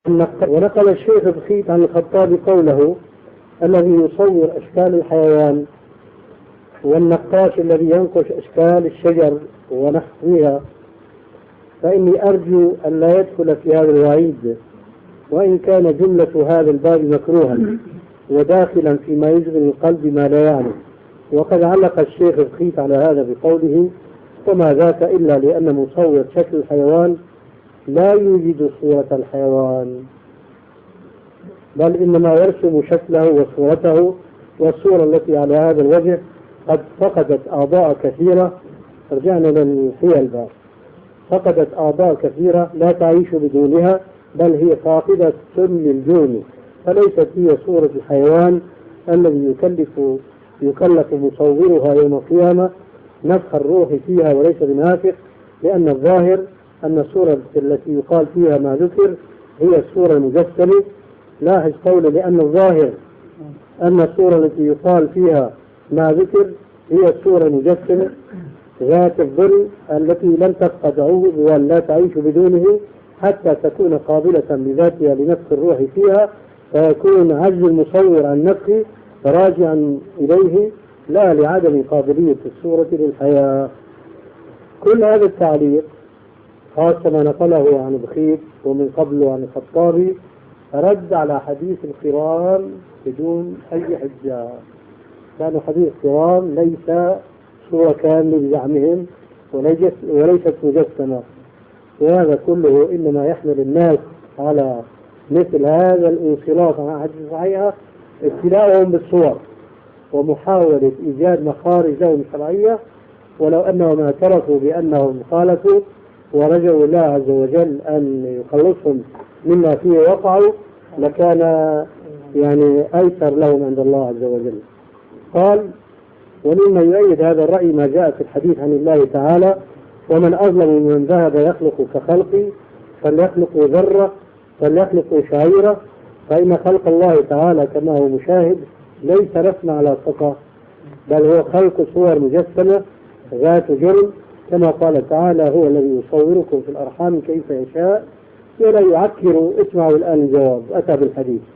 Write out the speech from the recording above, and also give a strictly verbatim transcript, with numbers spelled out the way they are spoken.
ونقل الشيخ بخيت عن الخطابي قوله: الذي يصور أشكال الحيوان والنقاش الذي ينقش أشكال الشجر ونحوها، فإني أرجو أن لا يدخل في هذا الوعيد، وإن كان جملة هذا الباب مكروها وداخلا فيما يشغل القلب ما لا يعني. وقد علق الشيخ بخيت على هذا بقوله: وما ذاك إلا لأن مصور شكل الحيوان لا يوجد صورة الحيوان، بل إنما يرسم شكله وصورته، والصورة التي على هذا الوجه قد فقدت أعضاء كثيرة. رجعنا للحيل بقى. فقدت أعضاء كثيرة لا تعيش بدونها، بل هي فاقدة سم الجون، فليست هي صورة الحيوان الذي يكلف يكلف مصورها يوم القيامة نفخ الروح فيها وليس بنافخ، لأن الظاهر أن الصورة التي يقال فيها ما ذكر هي الصورة المجسمة. لاحظ قوله: لأن الظاهر أن الصورة التي يقال فيها ما ذكر هي الصورة المجسمة ذات الظل التي لم تفقد عضو ولا تعيش بدونه حتى تكون قابلة بذاتها لنفخ الروح فيها، فيكون عجز المصور عن نفخه راجعا إليه لا لعدم قابلية الصورة للحياة. كل هذا التعليق خاصة ما نقله عن بخيت ومن قبله عن الخطابي رد على حديث القران بدون أي حجة، لأن حديث القران ليس صورة كاملة بزعمهم وليست مجسمة، وهذا كله إنما يحمل الناس على مثل هذا الانصراف عن حديث صحيحة ابتلاءهم بالصور ومحاولة إيجاد مخارج لهم شرعية، ولو أنهم اعترفوا بأنهم خالفوا ورجوا الله عز وجل أن يخلصهم مما فيه وقعوا لكان يعني أيسر لهم عند الله عز وجل. قال: ومما يؤيد هذا الرأي ما جاء في الحديث عن الله تعالى: ومن أظلم من ذهب يخلق كخلقي فليخلقوا ذرة فليخلقوا شعيرة، فإن خلق الله تعالى كما هو مشاهد ليس رسم على ثقة، بل هو خلق صور مجسمة ذات جرم، كما قال تعالى: هو الذي يصوركم في الأرحام كيف يشاء ولا يعكر. اسمعوا الآن الجواب، أتى بالحديث: